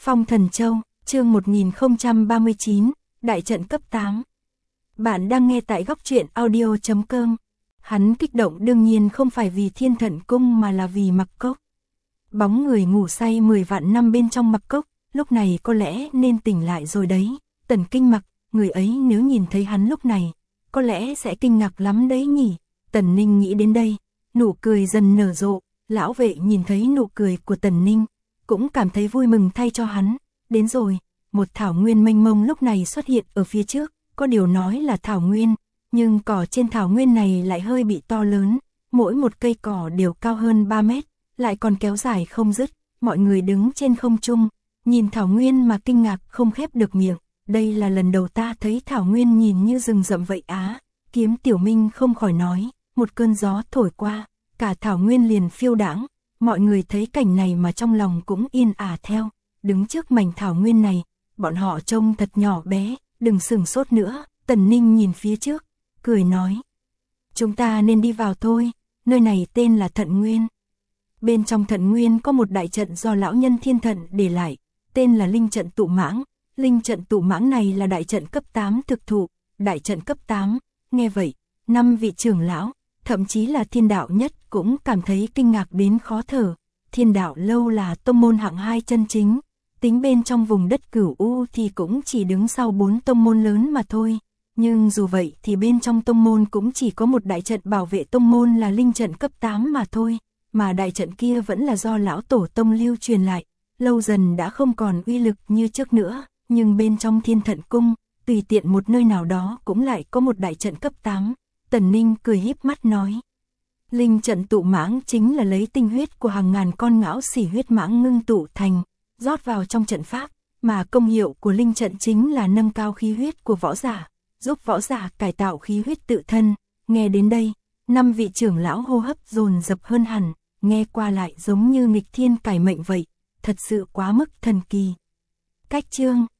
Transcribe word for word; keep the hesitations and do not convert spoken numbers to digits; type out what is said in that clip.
Phong Thần Châu, chương một nghìn không trăm ba mươi chín, Đại trận cấp tám. Bạn đang nghe tại góc truyện audio chấm com. Hắn kích động đương nhiên không phải vì Thiên Thận Cung mà là vì Mặc Cốc. Bóng người ngủ say mười vạn năm bên trong Mặc Cốc, lúc này có lẽ nên tỉnh lại rồi đấy. Tần Kinh Mặc, người ấy nếu nhìn thấy hắn lúc này, có lẽ sẽ kinh ngạc lắm đấy nhỉ. Tần Ninh nghĩ đến đây, nụ cười dần nở rộ. Lão vệ nhìn thấy nụ cười của Tần Ninh, cũng cảm thấy vui mừng thay cho hắn. Đến rồi, một thảo nguyên mênh mông lúc này xuất hiện ở phía trước, có điều nói là thảo nguyên, nhưng cỏ trên thảo nguyên này lại hơi bị to lớn, mỗi một cây cỏ đều cao hơn ba mét, lại còn kéo dài không dứt. Mọi người đứng trên không trung, nhìn thảo nguyên mà kinh ngạc không khép được miệng. Đây là lần đầu ta thấy thảo nguyên nhìn như rừng rậm vậy á. Kiếm Tiểu Minh không khỏi nói, một cơn gió thổi qua, cả thảo nguyên liền phiêu đãng. Mọi người thấy cảnh này mà trong lòng cũng yên ả theo. Đứng trước mảnh thảo nguyên này, bọn họ trông thật nhỏ bé, đừng sửng sốt nữa. Tần Ninh nhìn phía trước, cười nói, chúng ta nên đi vào thôi, nơi này tên là Thận Nguyên. Bên trong Thận Nguyên có một đại trận do lão nhân Thiên Thận để lại, tên là Linh trận Tụ Mãng. Linh trận Tụ Mãng này là đại trận cấp tám thực thụ. Đại trận cấp tám, nghe vậy, năm vị trưởng lão, thậm chí là Thiên Đạo Nhất cũng cảm thấy kinh ngạc đến khó thở. Thiên Đạo Lâu là tông môn hạng hai chân chính, tính bên trong vùng đất Cửu U thì cũng chỉ đứng sau bốn tông môn lớn mà thôi. Nhưng dù vậy thì bên trong tông môn cũng chỉ có một đại trận bảo vệ tông môn là linh trận cấp tám mà thôi, mà đại trận kia vẫn là do lão tổ tông lưu truyền lại, lâu dần đã không còn uy lực như trước nữa. Nhưng bên trong Thiên Thận Cung, tùy tiện một nơi nào đó cũng lại có một đại trận cấp tám. Tần Ninh cười híp mắt nói, Linh trận Tụ Mãng chính là lấy tinh huyết của hàng ngàn con ngão xỉ huyết mãng ngưng tụ thành, rót vào trong trận pháp, mà công hiệu của linh trận chính là nâng cao khí huyết của võ giả, giúp võ giả cải tạo khí huyết tự thân. Nghe đến đây, năm vị trưởng lão hô hấp dồn dập hơn hẳn, nghe qua lại giống như nghịch thiên cải mệnh vậy, thật sự quá mức thần kỳ. Cách chương